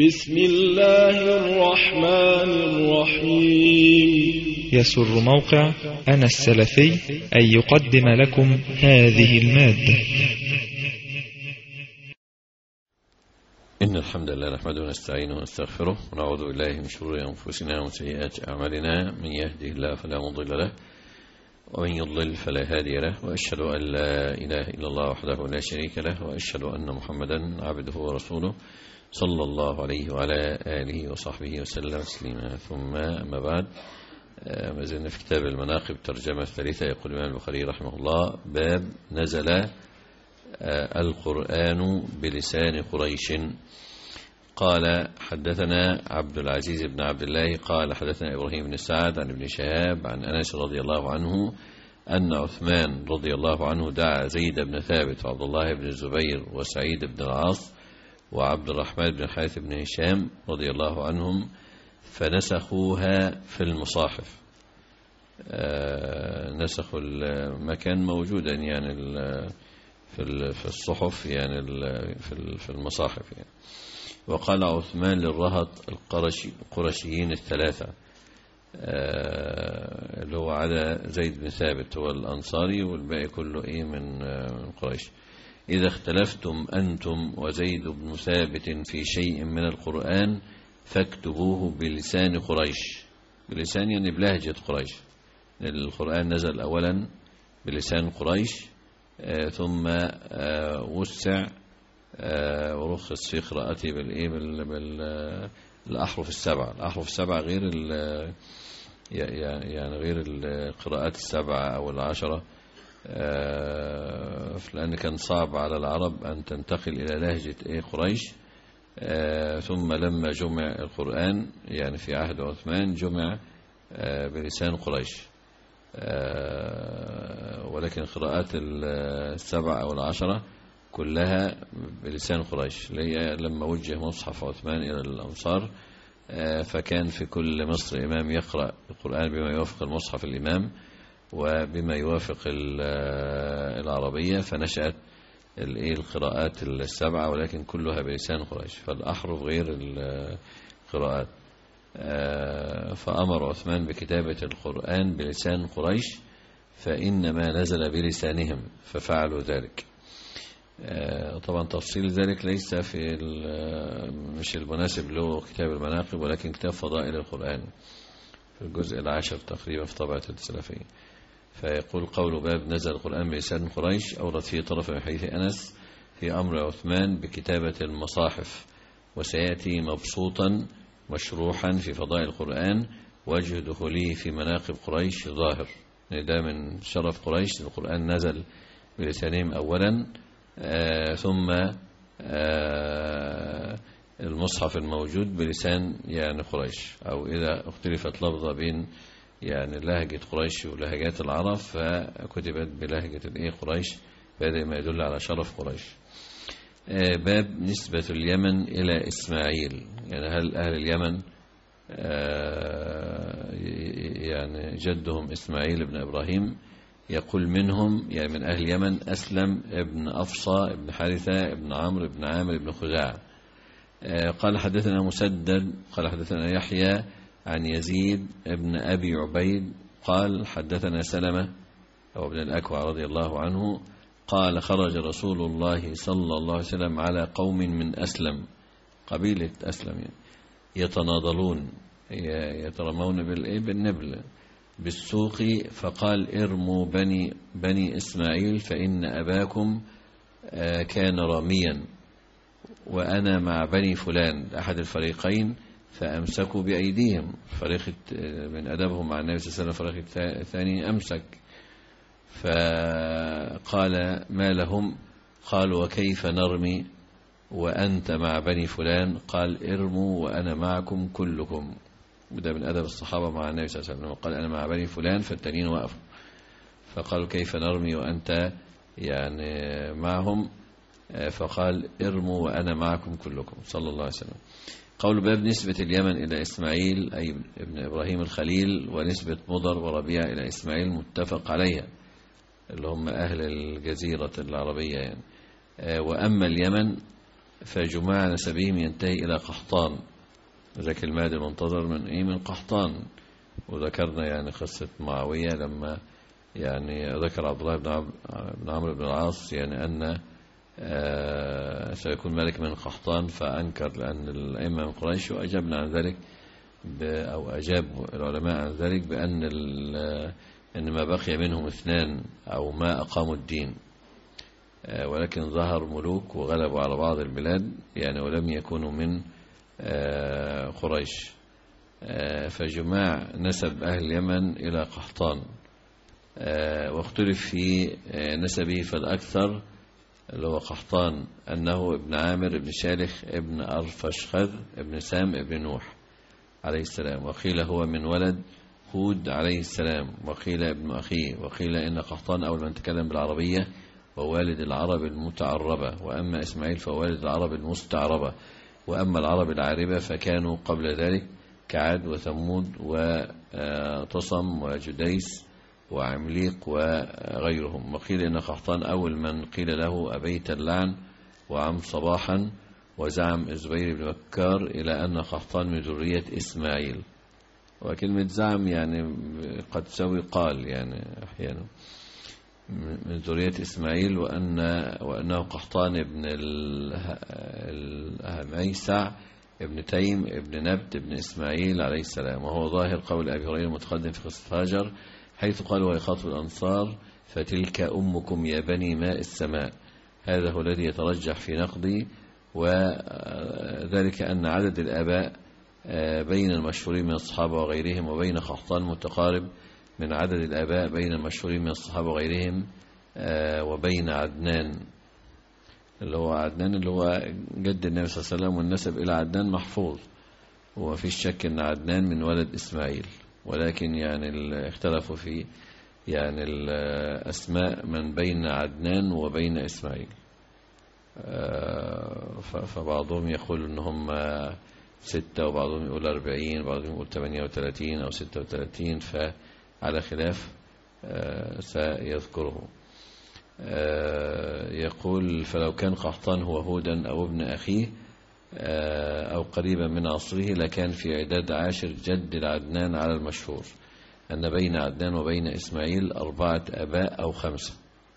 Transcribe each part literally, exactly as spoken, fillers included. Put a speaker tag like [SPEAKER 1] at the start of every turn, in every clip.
[SPEAKER 1] بسم الله الرحمن الرحيم.
[SPEAKER 2] يسر موقع أنا السلفي أن يقدم لكم هذه المادة.
[SPEAKER 3] إن الحمد لله نحمده ونستعينه ونستغفره ونعوذ بالله من شرور أنفسنا ومن سيئات أعمالنا، من يهده الله فلا مضل له ومن يضلل فلا هادي له، وأشهد أن لا إله إلا الله وحده لا شريك له، وأشهد أن محمدا عبده ورسوله صلى الله عليه وعلى آله وصحبه وسلم تسليما. ثم أما بعد، ما زلنا في كتاب المناقب ترجمة الثالثة. يقول الإمام البخاري رحمه الله: باب نزل القرآن بلسان قريش. قال: حدثنا عبد العزيز بن عبد الله قال: حدثنا إبراهيم بن سعد عن ابن شهاب عن أنس رضي الله عنه أن عثمان رضي الله عنه دعا زيد بن ثابت وعبد الله بن الزبير وسعيد بن العاص وعبد الرحمن بن الحارث بن هشام رضي الله عنهم فنسخوها في المصاحف. آه نسخوا المكان موجودا يعني في الصحف، يعني في المصاحف يعني. وقال عثمان للرهط القرشيين الثلاثة، آه اللي هو على زيد بن ثابت هو الأنصاري والباقي كله إيه من آه قريش: إذا اختلفتم أنتم وزيد بن ثابت في شيء من القرآن فاكتبوه بلسان قريش. بلسان يعني بلهجة قريش. القرآن نزل أولا بلسان قريش، آه ثم آه وسع آه ورخص في قراءته بالإيه بالأحرف السبعة. الأحرف السبعة غير يعني غير القراءات السبعة أو العشرة، آه لأن كان صعب على العرب أن تنتقل إلى لهجة إيه قريش. آه ثم لما جمع القرآن يعني في عهد عثمان جمع آه بلسان قريش، آه ولكن قراءات السبع أو العشرة كلها بلسان قريش. لما وجه مصحف عثمان إلى الأمصار آه فكان في كل مصر إمام يقرأ القرآن بما يوافق المصحف الإمام وبما يوافق العربية، فنشأت القراءات السبعة ولكن كلها بلسان قريش، فالأحرف غير القراءات. فأمر عثمان بكتابة القرآن بلسان قريش فإنما نزل بلسانهم ففعلوا ذلك. طبعا تفصيل ذلك ليس في مش المناسب له كتاب المناقب، ولكن كتاب فضائل القرآن في الجزء العاشر تقريبا في طبعة السلفية. فيقول: قول باب نزل القرآن بلسان قريش أورد فيه طرف من حديث أنس في أمر عثمان بكتابة المصاحف، وسيأتي مبسوطا مشروحا في فضائل القرآن، وجه دخوله في مناقب قريش ظاهر. ده من شرف قريش، القرآن نزل بلسانهم أولا، آه ثم آه المصحف الموجود بلسان يعني قريش، أو إذا اختلفت لفظة بين يعني لهجة قريش ولهجات العرب فكتبت بلهجة الايه قريش، فهذا ما يدل على شرف قريش. آه باب نسبة اليمن إلى إسماعيل. يعني هل أهل اليمن آه يعني جدهم إسماعيل بن إبراهيم؟ يقول منهم يعني من أهل اليمن أسلم ابن أفصى ابن حارثة ابن عمرو ابن عامر ابن خزاعة. آه قال: حدثنا مسدد قال حدثنا يحيى عن يزيد ابن أبي عبيد قال: حدثنا سلمة أو ابن الأكوع رضي الله عنه قال: خرج رسول الله صلى الله عليه وسلم على قوم من أسلم، قبيلة أسلم يعني، يتناضلون يترمون بالنبل بالسوق، فقال: ارموا بني, بني إسماعيل فإن أباكم كان راميا وأنا مع بني فلان أحد الفريقين، فأمسكوا بأيديهم. فريق من أدبهم مع النبي صلى الله عليه وسلم فريق الثاني أمسك، فقال: ما لهم؟ قالوا: وكيف نرمي وأنت مع بني فلان؟ قال: ارموا وأنا معكم كلكم. وده من أدب الصحابة مع النبي صلى الله عليه وسلم. قال: أنا مع بني فلان، فالتانيين وقفوا، فقالوا: كيف نرمي وأنت يعني معهم؟ فقال: ارموا وأنا معكم كلكم، صلى الله عليه وسلم. قول باب نسبة اليمن إلى إسماعيل أي ابن إبراهيم الخليل، ونسبة مضر وربيع إلى إسماعيل متفق عليها، اللي هم أهل الجزيرة العربية يعني. وأما اليمن فجماع نسبهم ينتهي إلى قحطان، ذاك المهدي المنتظر من إيه؟ من قحطان. وذكرنا يعني قصة معاوية لما يعني ذكر عبد الله بن عمرو بن العاص يعني أن آه سيكون ملك من قحطان، فأنكر لأن الأئمة من قريش، وأجبنا عن ذلك أو أجاب العلماء عن ذلك بأن إن ما بقي منهم اثنان أو ما أقاموا الدين، آه ولكن ظهر ملوك وغلبوا على بعض البلاد يعني، ولم يكونوا من آه قريش. آه فجماع نسب أهل اليمن إلى قحطان، آه واختلف في آه نسبه، فالأكثر اللي هو قحطان أنه ابن عامر ابن شالخ ابن أرفشخذ ابن سام ابن نوح عليه السلام، وقيل هو من ولد هود عليه السلام، وقيل ابن أخيه، وقيل إن قحطان أول من تكلم بالعربية ووالد العرب المتعربة، وأما إسماعيل فوالد العرب المستعربة، وأما العرب العاربة فكانوا قبل ذلك كعاد وثمود وتصم وجديس وعمليق وغيرهم. وقيل إن قحطان أول من قيل له أبيت اللعن وعم صباحا، وزعم الزبير بن بكار إلى أن قحطان من ذرية إسماعيل. وكلمة زعم يعني قد تسوي قال يعني أحيانا من ذرية إسماعيل، وأن وأنه قحطان ابن الهميسع ابن تيم ابن نبت ابن إسماعيل عليه السلام، وهو ظاهر قول أبي هريرة المتقدم في قصة هاجر حيث قال ويخاطب الأنصار فتلك أمكم يا بني ماء السماء. هذا هو الذي يترجح في نقدي، وذلك أن عدد الآباء بين المشهورين من الصحابة وغيرهم وبين قحطان متقارب من عدد الآباء بين المشهورين من الصحابة وغيرهم وبين عدنان اللي هو عدنان اللي هو جد النبي صلى الله عليه وسلم، والنسب إلى عدنان محفوظ، وما فيش شك أن عدنان من ولد إسماعيل، ولكن يعني اختلفوا في يعني الأسماء من بين عدنان وبين إسماعيل، فبعضهم يقول ان هم ستة وبعضهم يقول أربعين وبعضهم يقول ثمانية وثلاثين أو ستة وثلاثين، فعلى خلاف سيذكره. يقول فلو كان قحطان هو هودا أو ابن أخيه أو قريبا من عصره لكان في عداد عاشر جد العدنان على المشهور أن بين عدنان وبين إسماعيل أربعة أباء أو خمسة.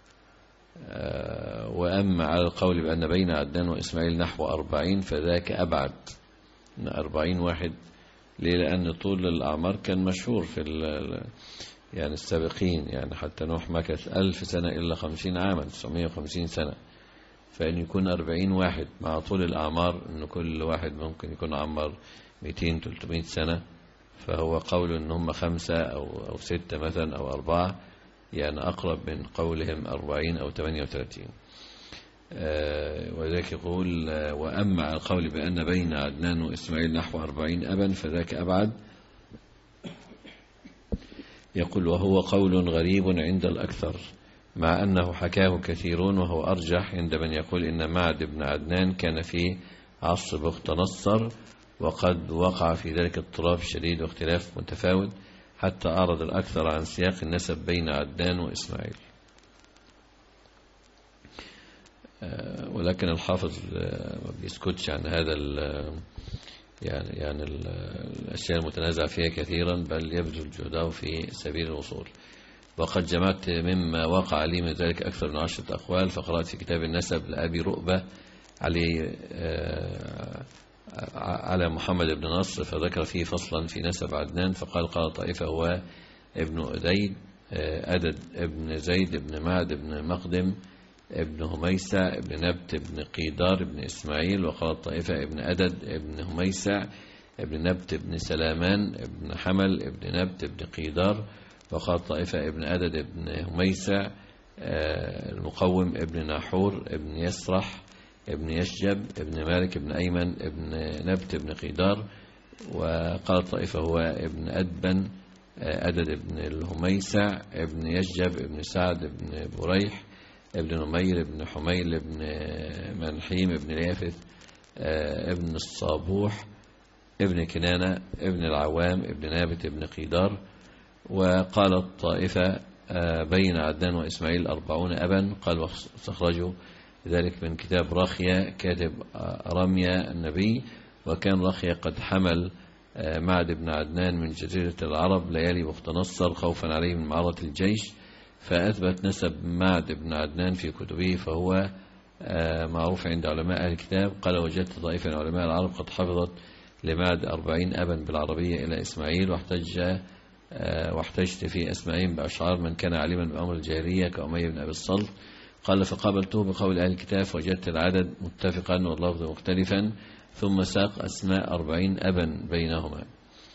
[SPEAKER 3] وأما على القول بأن بين عدنان وإسماعيل نحو أربعين فذاك أبعد، أربعين واحد. ليه؟ لأن طول الأعمار كان مشهور في يعني السابقين، يعني حتى نوح مكث ألف سنة إلا خمسين عاما، تسعمائة وخمسين سنة، فإن يكون أربعين واحد مع طول الأعمار أن كل واحد ممكن يكون عمر مئتين ثلاثمائة سنة، فهو قول أن هم خمسة أو, أو ستة مثلا أو أربعة، يعني أقرب من قولهم أربعين أو ثمانية وثلاثين. آه وذلك يقول آه وأما على القول بأن بين عدنان وإسماعيل نحو أربعين أبا فذاك أبعد. يقول وهو قول غريب عند الأكثر مع أنه حكاه كثيرون، وهو أرجح عند من يقول إن معد بن عدنان كان في عصر بخت نصر، وقد وقع في ذلك اضطراب شديد واختلاف متفاوت حتى أعرض الأكثر عن سياق النسب بين عدنان وإسماعيل. ولكن الحافظ ما بيسكتش عن هذا يعني يعني الأشياء المتنازع فيها كثيرا، بل يبذل جهده في سبيل الوصول. وقد جمعت مما وقع لي من ذلك أكثر من عشرة أقوال، فقرأت في كتاب النسب لأبي رؤبة علي على محمد بن نصر فذكر فيه فصلا في نسب عدنان، فقال قال طائفة هو ابن أديد أدد ابن زيد ابن معد ابن مقدم ابن هميسع ابن نبت ابن قيدار ابن إسماعيل، وقال طائفة ابن أدد ابن هميسع ابن نبت ابن سلامان ابن حمل ابن نبت ابن قيدار، وقال طائفة ابن أدد ابن هميسع المقوم ابن ناحور ابن يسرح ابن يشجب ابن مالك ابن أيمن ابن نبت ابن قيدار، وقال طائفة هو ابن أدبن أدد ابن الهميسع ابن يشجب ابن سعد ابن بريح ابن نمير ابن حميل ابن منحيم ابن اليافث ابن الصابوح ابن كنانة ابن العوام ابن نابت ابن قيدار. وقالت طائفة بين عدنان وإسماعيل أربعون أبا، قال واستخرجوا ذلك من كتاب رخية كاتب رمية النبي. وكان رخية قد حمل معد بن عدنان من جزيرة العرب ليالي بخت نصر خوفا عليه من معرة الجيش، فأثبت نسب معد بن عدنان في كتبه، فهو معروف عند علماء أهل الكتاب. قال: وجدت طائفة من علماء العرب قد حفظت لمعد أربعين أبا بالعربية إلى إسماعيل، واحتج واحتجت في أسمائهم بأشعار من كان عليما بأمر الجاهلية كأمية بن أبي الصلت. قال: فقابلته بقول أهل الكتاب فوجدت العدد متفقا واللفظ مختلفا، ثم ساق أسماء أربعين أبا بينهما.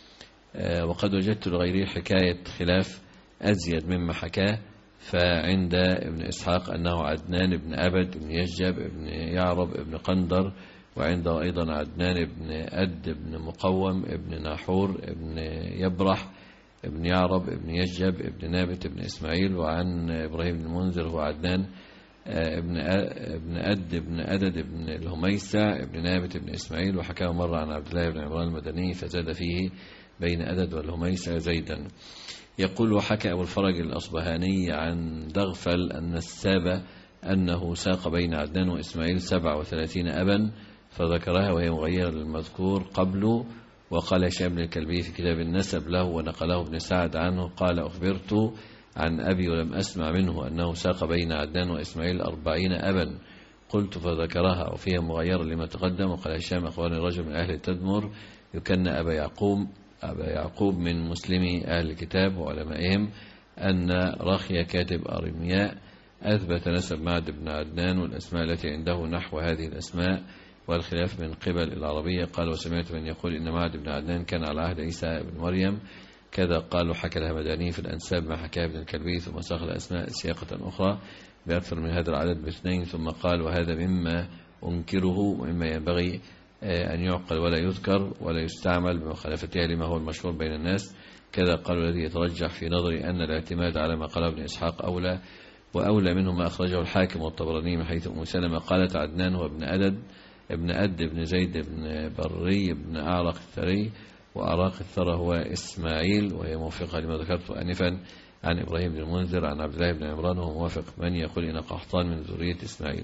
[SPEAKER 3] وقد وجدت لغيره حكاية خلاف أزيد مما حكاه، فعند ابن إسحاق أنه عدنان بن أبد بن يجب بن يعرب بن قندر، وعنده أيضا عدنان بن أد بن مقوم بن ناحور بن يبرح بن يعرب بن يجب بن نابت بن إسماعيل. وعن إبراهيم بن المنذر هو عدنان ابن ابن أد بن أدد بن الهميسع بن نابت بن إسماعيل. وحكاه مرة عن عبد الله بن عمران المدني فزاد فيه بين أدد والهميسع زيدا. يقول: وحكى أبو الفرج الأصبهاني عن دغفل أن السابة أنه ساق بين عدنان وإسماعيل سبع وثلاثين أبا، فذكرها وهي مغيرة للمذكور قبله. وقال هشام بن الكلبي في كتاب النسب له ونقله ابن سعد عنه قال: أخبرت عن أبي ولم أسمع منه أنه ساق بين عدنان وإسماعيل أربعين أبا. قلت فذكرها وفيها مغيرة لما تقدم. وقال هشام: أخبرني رجل من أهل التدمر يكن أبا يعقوب أبا يعقوب من مسلمي أهل الكتاب وعلمائهم أن رخية كاتب أرمياء أثبت نسب معد بن عدنان والأسماء التي عنده نحو هذه الأسماء والخلاف من قبل العربية. قال: وسمعت من يقول إن معد بن عدنان كان على عهد عيسى بن مريم كذا. قالوا: حكى الهمداني في الأنساب ما حكاه ابن الكلبي، ثم ساق الأسماء سياقة أخرى بأكثر من هذا العدد باثنين، ثم قال: وهذا مما أنكره ومما ينبغي أن يعقل ولا يذكر ولا يستعمل بمخالفتها لما هو المشهور بين الناس. كذا قالوا: الذي يترجح في نظري أن الاعتماد على ما قال ابن إسحاق أولى، وأولى منه ما أخرجه الحاكم والطبراني من حيث أم سلمة قالت: عدنان هو ابن أدد ابن أد بن زيد بن بري بن أعرق الثري، وأراق الثرى هو إسماعيل، وهي موافقة لما ذكرت آنفا عن إبراهيم بن المنذر عن عبد الله بن عمران، وهو موافق من يقول إن قحطان من ذرية إسماعيل،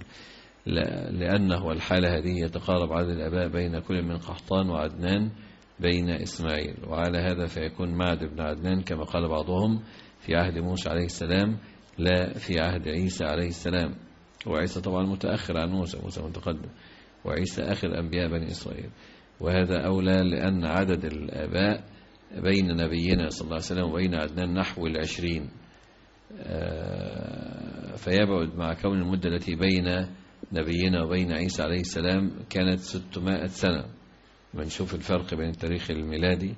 [SPEAKER 3] لأنه الحالة هذه يتقارب عدد الآباء بين كل من قحطان وعدنان بين إسماعيل. وعلى هذا فيكون معد بن عدنان كما قال بعضهم في عهد موسى عليه السلام لا في عهد عيسى عليه السلام. وعيسى طبعا متأخر عن موسى، موسى متقدم، وعيسى آخر أنبياء بني إسرائيل. وهذا أولى لأن عدد الآباء بين نبينا صلى الله عليه وسلم وبين عدنان نحو العشرين، فيبعد مع كون المدة التي بين نبينا وبين عيسى عليه السلام كانت ستمائة سنة. بنشوف الفرق بين التاريخ الميلادي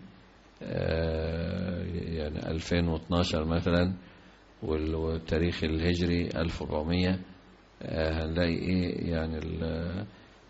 [SPEAKER 3] يعني ألفين واثناشر مثلا والتاريخ الهجري ألف وأربعمائة، هنلاقي إيه يعني ال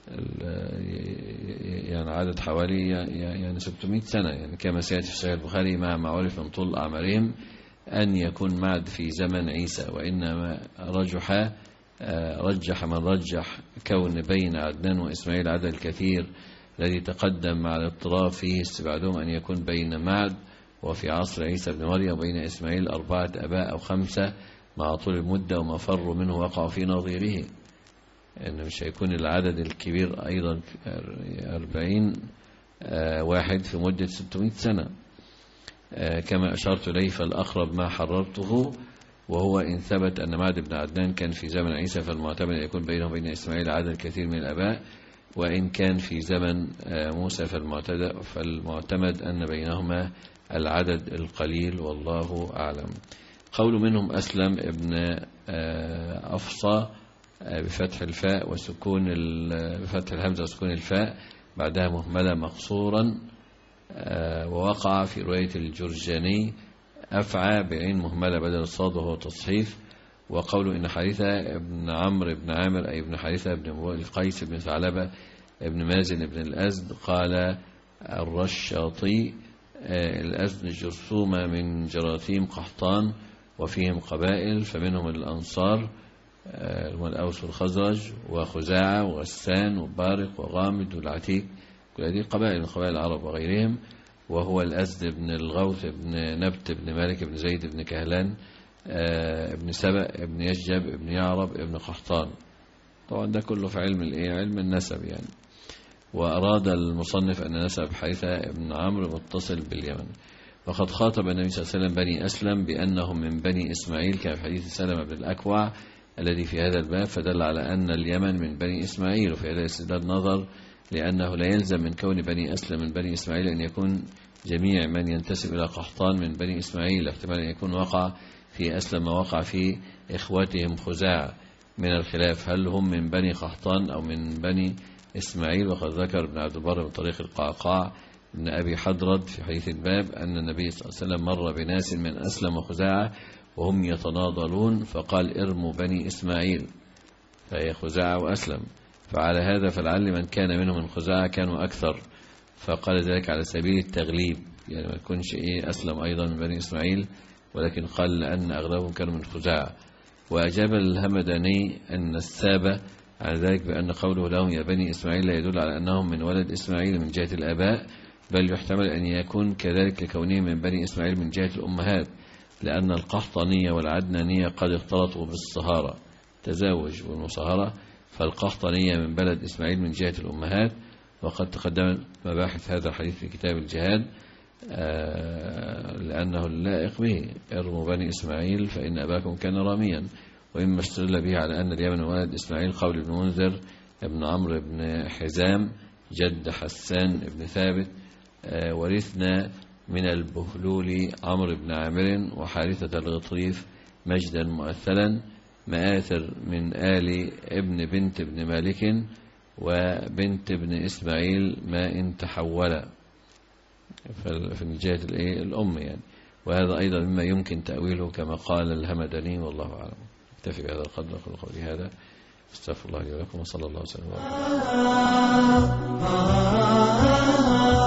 [SPEAKER 3] يعني عدد حوالي يعني ستمائة سنة، يعني كما سيأتي في صحيح البخاري مع ما عرف من طول أعمارهم أن يكون معد في زمن عيسى. وإنما رجح رجح من رجح كون بين عدنان وإسماعيل عدد الكثير الذي تقدم مع الاضطراب فيه استبعادهم أن يكون بين معد وفي عصر عيسى بن مريم وبين إسماعيل أربعة أباء أو خمسة مع طول المدة وما فروا منه وقعوا في نظيره، إن مش هيكون العدد الكبير أيضا أربعين واحد في مدة ستمائة سنة كما أشرت إليه. فالأقرب ما حررته وهو إن ثبت أن معد بن عدنان كان في زمن عيسى فالمعتمد يكون بينه وبين إسماعيل عدد كثير من الآباء، وإن كان في زمن موسى فالمعتمد أن بينهما العدد القليل، والله أعلم. قول منهم أسلم ابن أفصى بفتح الفاء وسكون بفتح الهمزة وسكون الفاء بعدها مهملة مقصورا، ووقع في رواية الجرجاني أفعى بعين مهملة بدل الصاد وهو تصحيف. وقوله إن حارثة ابن عمرو بن عامر أي ابن حارثة بن القيس بن ثعلبة ابن مازن بن الأزد. قال الرشاطي الأزد جرثومة من جراثيم قحطان وفيهم قبائل، فمنهم الأنصار والأوس والخزرج وخزاعة وغسان وبارق وغامد والعتيق، كل هذه قبائل من قبائل العرب وغيرهم. وهو الأزد بن الغوث بن نبت بن مالك بن زيد بن كهلان ابن سبأ ابن يجب ابن يعرب ابن قحطان. طبعا ده كله في علم الايه علم النسب يعني. وأراد المصنف أن نسب حارثة بن عمرو متصل باليمن. وقد خاطب النبي صلى الله عليه وسلم بني أسلم بأنهم من بني إسماعيل كما في حديث سلمة بن الأكوع الذي في هذا الباب، فدل على أن اليمن من بني إسماعيل. وفي هذا الاستدلال نظر، لأنه لا يلزم من كون بني أسلم من بني إسماعيل أن يكون جميع من ينتسب إلى قحطان من بني إسماعيل، احتمال أن يكون وقع في أسلم ما وقع في إخوتهم خزاعة من الخلاف هل هم من بني قحطان أو من بني إسماعيل. وقد ذكر ابن عبد البر من طريق القعقاع ابن أبي حضرد في حديث الباب أن النبي صلى الله عليه وسلم مر بناس من أسلم وخزاعة وهم يتناضلون فقال ارموا بني إسماعيل، فهي خزاعة وأسلم. فعلى هذا فلعل من كان منهم من خزاعة كانوا أكثر، فقال ذلك على سبيل التغليب، يعني ما يكونش إيه أسلم أيضا من بني إسماعيل، ولكن قال لأن أغلبهم كانوا من خزاعة. وأجاب الهمداني أن السابة عن ذلك بأن قوله لهم يا بني إسماعيل لا يدل على أنهم من ولد إسماعيل من جهة الآباء، بل يحتمل أن يكون كذلك لكونهم من بني إسماعيل من جهة الأمهات، لأن القحطانية والعدنانية قد اختلطوا بالصهارة تزاوج والمصهرة، فالقحطانية من بلد إسماعيل من جهة الأمهات. وقد تقدمت مباحث هذا الحديث في كتاب الجهاد لأنه اللائق به ارموا بني إسماعيل فإن أباكم كان راميا. وإما استدل به على أن اليمن ولد إسماعيل قول ابن منذر ابن عمرو بن حزام جد حسان بن ثابت ورثنا من البهلول عمرو بن عامر وحارثة الغطريف مجدا مؤثلا مآثر من آل ابن بنت ابن مالك وبنت ابن إسماعيل ما إن تحول في جهة الأم يعني. وهذا أيضا مما يمكن تأويله كما قال الهمداني والله أعلم. اكتفي بهذا القدر أقول قولي هذا استغفر الله لي ولكم وصلى الله وسلم.